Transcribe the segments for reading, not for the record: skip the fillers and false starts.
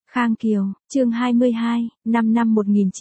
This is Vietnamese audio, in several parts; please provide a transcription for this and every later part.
Khang Kiều, chương 22, năm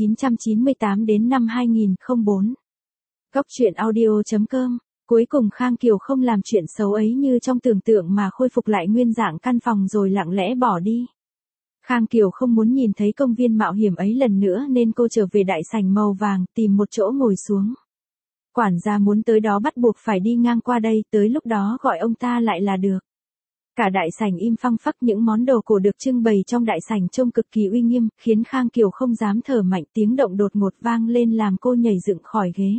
1998 đến năm 2004. Góc truyện audio.com. Cuối cùng Khang Kiều không làm chuyện xấu ấy như trong tưởng tượng mà khôi phục lại nguyên dạng căn phòng rồi lặng lẽ bỏ đi. Khang Kiều không muốn nhìn thấy công viên mạo hiểm ấy lần nữa nên cô trở về đại sảnh màu vàng tìm một chỗ ngồi xuống. Quản gia muốn tới đó bắt buộc phải đi ngang qua đây, tới lúc đó gọi ông ta lại là được. Cả đại sảnh im phăng phắc, những món đồ cổ được trưng bày trong đại sảnh trông cực kỳ uy nghiêm, khiến Khang Kiều không dám thở mạnh. Tiếng động đột ngột vang lên làm cô nhảy dựng khỏi ghế.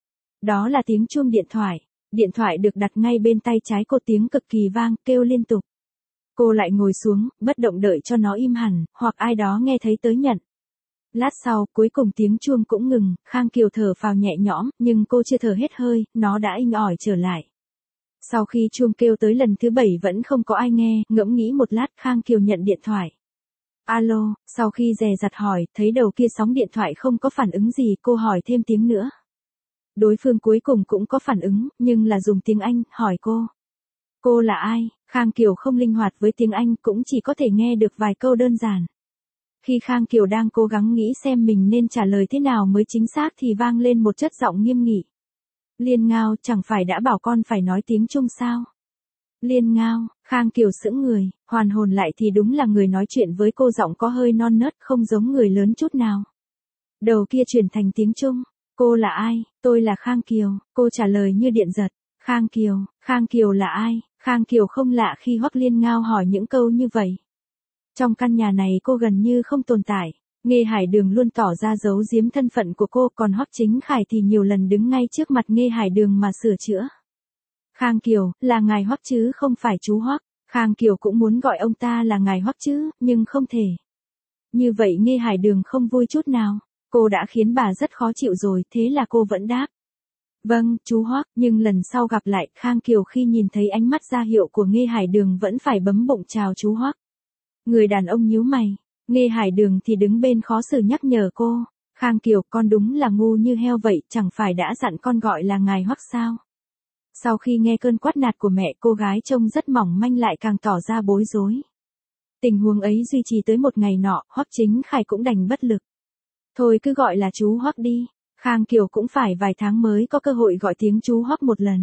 Đó là tiếng chuông điện thoại. Điện thoại được đặt ngay bên tay trái cô, tiếng cực kỳ vang, kêu liên tục. Cô lại ngồi xuống, bất động đợi cho nó im hẳn, hoặc ai đó nghe thấy tới nhận. Lát sau, cuối cùng tiếng chuông cũng ngừng, Khang Kiều thở phào nhẹ nhõm, nhưng cô chưa thở hết hơi, nó đã inh ỏi trở lại. Sau khi chuông kêu tới lần thứ 7 vẫn không có ai nghe, ngẫm nghĩ một lát Khang Kiều nhận điện thoại. Alo, sau khi dè dặt hỏi, thấy đầu kia sóng điện thoại không có phản ứng gì, cô hỏi thêm tiếng nữa. Đối phương cuối cùng cũng có phản ứng, nhưng là dùng tiếng Anh, hỏi cô. Cô là ai? Khang Kiều không linh hoạt với tiếng Anh, cũng chỉ có thể nghe được vài câu đơn giản. Khi Khang Kiều đang cố gắng nghĩ xem mình nên trả lời thế nào mới chính xác thì vang lên một chất giọng nghiêm nghị. Liên Ngao, chẳng phải đã bảo con phải nói tiếng Trung sao? Liên Ngao, Khang Kiều sững người, hoàn hồn lại thì đúng là người nói chuyện với cô, giọng có hơi non nớt, không giống người lớn chút nào. Đầu kia chuyển thành tiếng Trung. Cô là ai? Tôi là Khang Kiều, cô trả lời như điện giật. Khang Kiều là ai? Khang Kiều không lạ khi Hoắc Liên Ngao hỏi những câu như vậy. Trong căn nhà này cô gần như không tồn tại. Nghê Hải Đường luôn tỏ ra giấu giếm thân phận của cô, còn Hoắc Chính Khải thì nhiều lần đứng ngay trước mặt Nghê Hải Đường mà sửa chữa. Khang Kiều, là ngài Hoắc chứ không phải chú Hoắc. Khang Kiều cũng muốn gọi ông ta là ngài Hoắc chứ, nhưng không thể. Như vậy Nghê Hải Đường không vui chút nào. Cô đã khiến bà rất khó chịu rồi, thế là cô vẫn đáp. Vâng, chú Hoắc, nhưng lần sau gặp lại, Khang Kiều khi nhìn thấy ánh mắt ra hiệu của Nghê Hải Đường vẫn phải bấm bụng chào chú Hoắc. Người đàn ông nhíu mày. Nghê Hải Đường thì đứng bên khó xử nhắc nhở cô. Khang Kiều, con đúng là ngu như heo vậy, chẳng phải đã dặn con gọi là ngài Hoắc sao? Sau khi nghe cơn quát nạt của mẹ, cô gái trông rất mỏng manh lại càng tỏ ra bối rối. Tình huống ấy duy trì tới một ngày nọ, Hoắc Chính Khải cũng đành bất lực. Thôi cứ gọi là chú Hoắc đi. Khang Kiều cũng phải vài tháng mới có cơ hội gọi tiếng chú Hoắc một lần.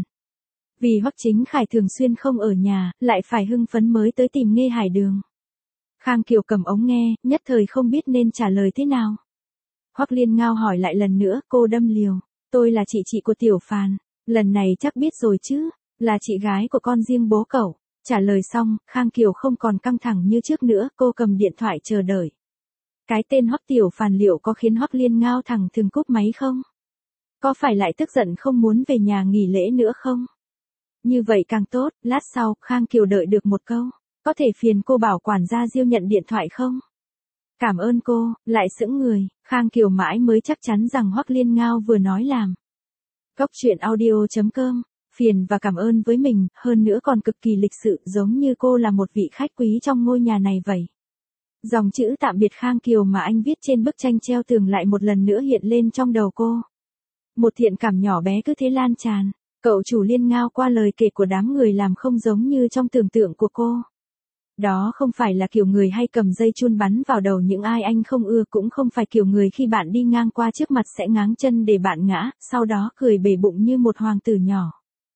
Vì Hoắc Chính Khải thường xuyên không ở nhà, lại phải hưng phấn mới tới tìm Nghê Hải Đường. Khang Kiều cầm ống nghe, nhất thời không biết nên trả lời thế nào. Hoắc Liên Ngao hỏi lại lần nữa, cô đâm liều. Tôi là chị của Tiểu Phàn. Lần này chắc biết rồi chứ, là chị gái của con riêng bố cậu. Trả lời xong, Khang Kiều không còn căng thẳng như trước nữa, cô cầm điện thoại chờ đợi. Cái tên Hoắc Tiểu Phàn liệu có khiến Hoắc Liên Ngao thẳng thừng cúp máy không? Có phải lại tức giận không muốn về nhà nghỉ lễ nữa không? Như vậy càng tốt. Lát sau, Khang Kiều đợi được một câu. Có thể phiền cô bảo quản gia Diêu nhận điện thoại không? Cảm ơn cô. Lại sững người, Khang Kiều mãi mới chắc chắn rằng Hoắc Liên Ngao vừa nói làm. Góc truyện audio.com. Phiền và cảm ơn với mình, hơn nữa còn cực kỳ lịch sự, giống như cô là một vị khách quý trong ngôi nhà này vậy. Dòng chữ tạm biệt Khang Kiều mà anh viết trên bức tranh treo tường lại một lần nữa hiện lên trong đầu cô. Một thiện cảm nhỏ bé cứ thế lan tràn. Cậu chủ Liên Ngao qua lời kể của đám người làm không giống như trong tưởng tượng của cô. Đó không phải là kiểu người hay cầm dây chun bắn vào đầu những ai anh không ưa, cũng không phải kiểu người khi bạn đi ngang qua trước mặt sẽ ngáng chân để bạn ngã, sau đó cười bể bụng như một hoàng tử nhỏ.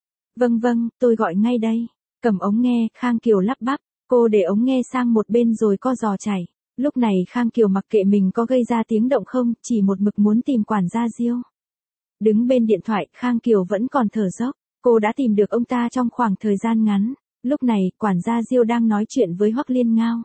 Vâng, tôi gọi ngay đây. Cầm ống nghe, Khang Kiều lắp bắp. Cô để ống nghe sang một bên rồi co giò chảy. Lúc này Khang Kiều mặc kệ mình có gây ra tiếng động không, chỉ một mực muốn tìm quản gia Diêu. Đứng bên điện thoại, Khang Kiều vẫn còn thở dốc. Cô đã tìm được ông ta trong khoảng thời gian ngắn. Lúc này, quản gia Diêu đang nói chuyện với Hoắc Liên Ngao.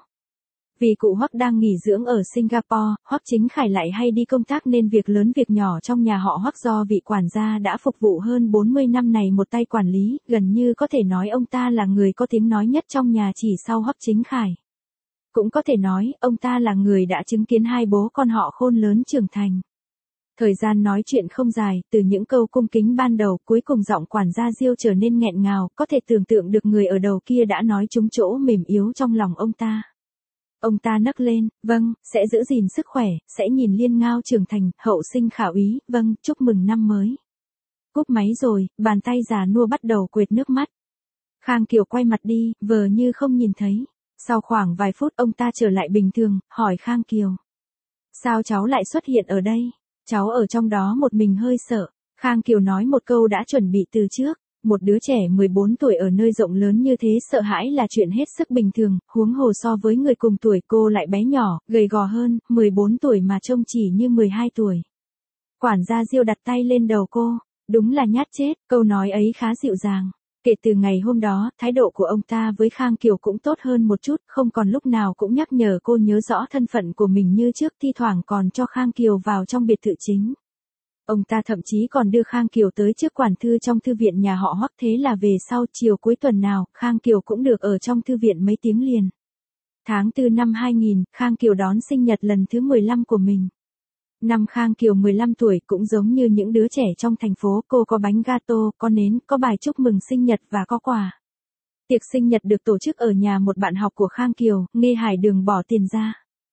Vì cụ Hoắc đang nghỉ dưỡng ở Singapore, Hoắc Chính Khải lại hay đi công tác nên việc lớn việc nhỏ trong nhà họ Hoắc do vị quản gia đã phục vụ hơn 40 năm này một tay quản lý, gần như có thể nói ông ta là người có tiếng nói nhất trong nhà chỉ sau Hoắc Chính Khải. Cũng có thể nói, ông ta là người đã chứng kiến hai bố con họ khôn lớn trưởng thành. Thời gian nói chuyện không dài, từ những câu cung kính ban đầu, cuối cùng giọng quản gia Diêu trở nên nghẹn ngào, có thể tưởng tượng được người ở đầu kia đã nói trúng chỗ mềm yếu trong lòng ông ta. Ông ta nấc lên, vâng, sẽ giữ gìn sức khỏe, sẽ nhìn Liên Ngao trưởng thành, hậu sinh khả úy, vâng, chúc mừng năm mới. Cúp máy rồi, bàn tay già nua bắt đầu quệt nước mắt. Khang Kiều quay mặt đi, vờ như không nhìn thấy. Sau khoảng vài phút ông ta trở lại bình thường, hỏi Khang Kiều. Sao cháu lại xuất hiện ở đây? Cháu ở trong đó một mình hơi sợ. Khang Kiều nói một câu đã chuẩn bị từ trước. Một đứa trẻ 14 tuổi ở nơi rộng lớn như thế sợ hãi là chuyện hết sức bình thường, huống hồ so với người cùng tuổi cô lại bé nhỏ, gầy gò hơn, 14 tuổi mà trông chỉ như 12 tuổi. Quản gia Diêu đặt tay lên đầu cô, đúng là nhát chết, câu nói ấy khá dịu dàng. Kể từ ngày hôm đó, thái độ của ông ta với Khang Kiều cũng tốt hơn một chút, không còn lúc nào cũng nhắc nhở cô nhớ rõ thân phận của mình như trước, thi thoảng còn cho Khang Kiều vào trong biệt thự chính. Ông ta thậm chí còn đưa Khang Kiều tới trước quản thư trong thư viện nhà họ Hoắc, thế là về sau chiều cuối tuần nào, Khang Kiều cũng được ở trong thư viện mấy tiếng liền. Tháng 4 năm 2000, Khang Kiều đón sinh nhật lần thứ 15 của mình. Năm Khang Kiều 15 tuổi cũng giống như những đứa trẻ trong thành phố, cô có bánh gato, có nến, có bài chúc mừng sinh nhật và có quà. Tiệc sinh nhật được tổ chức ở nhà một bạn học của Khang Kiều, Nghê Hải Đường bỏ tiền ra.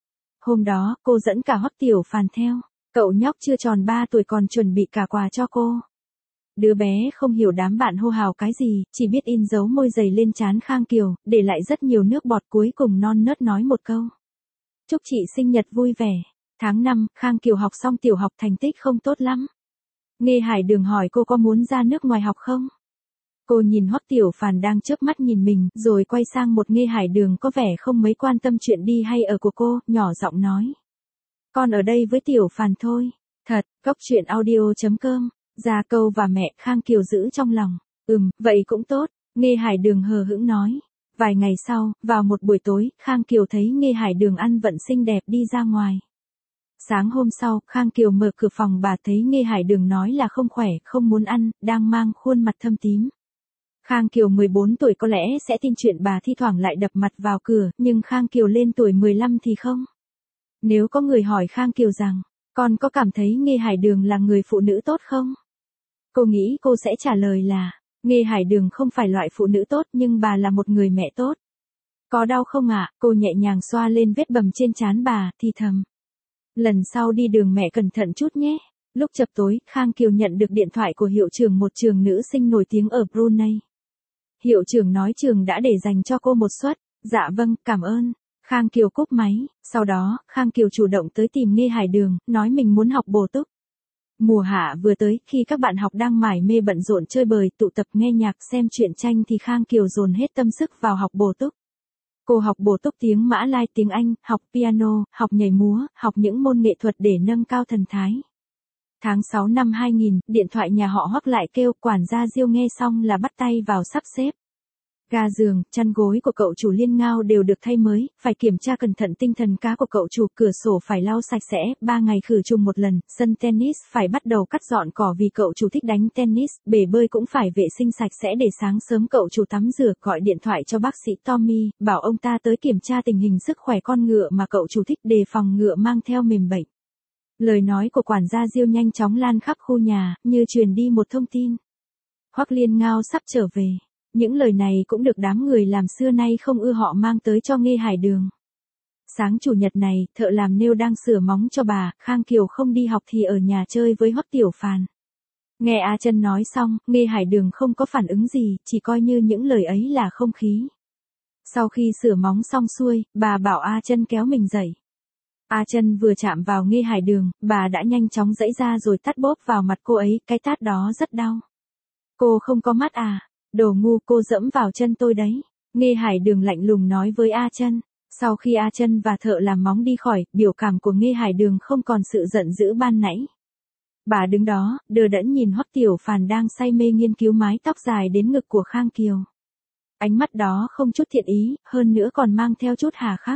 Hôm đó, cô dẫn cả Hoắc Tiểu Phàn theo. Cậu nhóc chưa tròn 3 tuổi còn chuẩn bị cả quà cho cô. Đứa bé không hiểu đám bạn hô hào cái gì, chỉ biết in dấu môi dày lên trán Khang Kiều, để lại rất nhiều nước bọt, cuối cùng non nớt nói một câu. Chúc chị sinh nhật vui vẻ. Tháng 5, Khang Kiều học xong tiểu học thành tích không tốt lắm. Nghê Hải Đường hỏi cô có muốn ra nước ngoài học không? Cô nhìn Hoắc Tiểu Phàn đang chớp mắt nhìn mình, rồi quay sang một Nghê Hải Đường có vẻ không mấy quan tâm chuyện đi hay ở của cô, nhỏ giọng nói. Con ở đây với Tiểu Phàn thôi. Thật, Cốc Truyện Audio.com. Gia Câu và mẹ, Khang Kiều giữ trong lòng. Vậy cũng tốt, Nghê Hải Đường hờ hững nói. Vài ngày sau, vào một buổi tối, Khang Kiều thấy Nghê Hải Đường ăn vận xinh đẹp đi ra ngoài. Sáng hôm sau, Khang Kiều mở cửa phòng bà thấy Nghê Hải Đường nói là không khỏe, không muốn ăn, đang mang khuôn mặt thâm tím. Khang Kiều 14 tuổi có lẽ sẽ tin chuyện bà thi thoảng lại đập mặt vào cửa, nhưng Khang Kiều lên tuổi 15 thì không. Nếu có người hỏi Khang Kiều rằng, con có cảm thấy Nghê Hải Đường là người phụ nữ tốt không? Cô nghĩ cô sẽ trả lời là, Nghê Hải Đường không phải loại phụ nữ tốt nhưng bà là một người mẹ tốt. Có đau không ạ? Cô nhẹ nhàng xoa lên vết bầm trên trán bà, thì thầm. Lần sau đi đường mẹ cẩn thận chút nhé. Lúc chập tối, Khang Kiều nhận được điện thoại của hiệu trưởng một trường nữ sinh nổi tiếng ở Brunei. Hiệu trưởng nói trường đã để dành cho cô một suất. Dạ vâng, cảm ơn. Khang Kiều cúp máy, sau đó, Khang Kiều chủ động tới tìm Nghê Hải Đường, nói mình muốn học bổ túc. Mùa hạ vừa tới, khi các bạn học đang mải mê bận rộn chơi bời, tụ tập nghe nhạc, xem truyện tranh thì Khang Kiều dồn hết tâm sức vào học bổ túc. Cô học bổ túc tiếng Mã Lai, tiếng Anh, học piano, học nhảy múa, học những môn nghệ thuật để nâng cao thần thái. Tháng 6 năm 2000, điện thoại nhà họ Hoắc lại kêu, quản gia Diêu nghe xong là bắt tay vào sắp xếp. Ga giường, chăn gối của cậu chủ Liên Ngao đều được thay mới, phải kiểm tra cẩn thận tinh thần cá của cậu chủ, cửa sổ phải lau sạch sẽ, 3 ngày khử trùng một lần, sân tennis phải bắt đầu cắt dọn cỏ vì cậu chủ thích đánh tennis, bể bơi cũng phải vệ sinh sạch sẽ để sáng sớm cậu chủ tắm rửa, gọi điện thoại cho bác sĩ Tommy, bảo ông ta tới kiểm tra tình hình sức khỏe con ngựa mà cậu chủ thích, đề phòng ngựa mang theo mầm bệnh. Lời nói của quản gia Diêu nhanh chóng lan khắp khu nhà, như truyền đi một thông tin. Hoắc Liên Ngao sắp trở về. Những lời này cũng được đám người làm xưa nay không ưa họ mang tới cho Nghê Hải Đường. Sáng chủ nhật này, thợ làm nêu đang sửa móng cho bà, Khang Kiều không đi học thì ở nhà chơi với Hoắc Tiểu Phàn. Nghe A Chân nói xong, Nghê Hải Đường không có phản ứng gì, chỉ coi như những lời ấy là không khí. Sau khi sửa móng xong xuôi, bà bảo A Chân kéo mình dậy. A Chân vừa chạm vào Nghê Hải Đường, bà đã nhanh chóng giãy ra rồi tát bốp vào mặt cô ấy, cái tát đó rất đau. Cô không có mắt à? Đồ ngu, cô dẫm vào chân tôi đấy. Nghê Hải Đường lạnh lùng nói với A Chân. Sau khi A Chân và thợ làm móng đi khỏi, biểu cảm của Nghê Hải Đường không còn sự giận dữ ban nãy. Bà đứng đó, đờ đẫn nhìn Hoắc Tiểu Phàn đang say mê nghiên cứu mái tóc dài đến ngực của Khang Kiều. Ánh mắt đó không chút thiện ý, hơn nữa còn mang theo chút hà khắc.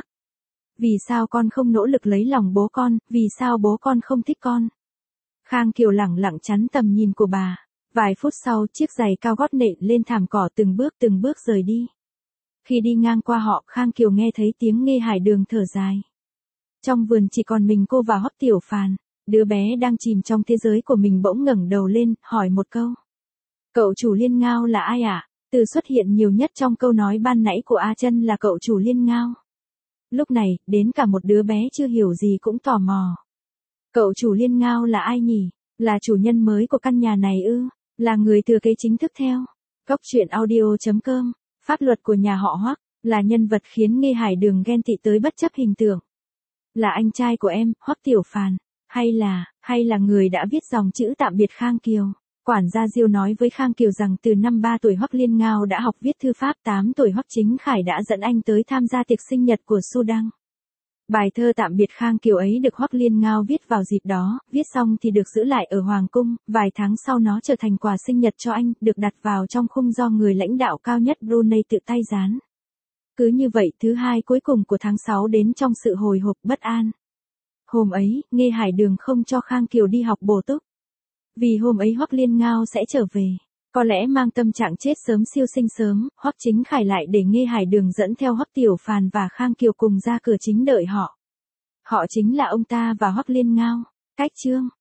Vì sao con không nỗ lực lấy lòng bố con, vì sao bố con không thích con? Khang Kiều lẳng lặng chắn tầm nhìn của bà. Vài phút sau, chiếc giày cao gót nện lên thảm cỏ từng bước rời đi. Khi đi ngang qua họ, Khang Kiều nghe thấy tiếng Nghê Hải Đường thở dài. Trong vườn chỉ còn mình cô và Hoắc Tiểu Phàn. Đứa bé đang chìm trong thế giới của mình bỗng ngẩng đầu lên, hỏi một câu. Cậu chủ Liên Ngao là ai ạ? Từ xuất hiện nhiều nhất trong câu nói ban nãy của A Chân là cậu chủ Liên Ngao. Lúc này, đến cả một đứa bé chưa hiểu gì cũng tò mò. Cậu chủ Liên Ngao là ai nhỉ? Là chủ nhân mới của căn nhà này ư? Là người thừa kế chính thức theo. Cốc Truyện Audio.com. Pháp luật của nhà họ Hoắc. Là nhân vật khiến Nghê Hải Đường ghen tị tới bất chấp hình tượng. Là anh trai của em, Hoắc Tiểu Phàn. Hay là người đã viết dòng chữ tạm biệt Khang Kiều. Quản gia Diêu nói với Khang Kiều rằng từ năm 3 tuổi Hoắc Liên Ngao đã học viết thư pháp, 8 tuổi Hoắc Chính Khải đã dẫn anh tới tham gia tiệc sinh nhật của Su Đăng. Bài thơ tạm biệt Khang Kiều ấy được Hoắc Liên Ngao viết vào dịp đó, viết xong thì được giữ lại ở Hoàng cung, vài tháng sau nó trở thành quà sinh nhật cho anh, được đặt vào trong khung do người lãnh đạo cao nhất Brunei tự tay dán. Cứ như vậy, thứ hai cuối cùng của tháng 6 đến trong sự hồi hộp bất an. Hôm ấy, Nghê Hải Đường không cho Khang Kiều đi học bổ túc. Vì hôm ấy Hoắc Liên Ngao sẽ trở về. Có lẽ mang tâm trạng chết sớm siêu sinh sớm, Hoắc Chính Khải lại để Nghê Hải Đường dẫn theo Hoắc Tiểu Phàn và Khang Kiều cùng ra cửa chính đợi họ. Họ chính là ông ta và Hoắc Liên Ngao. Cách chương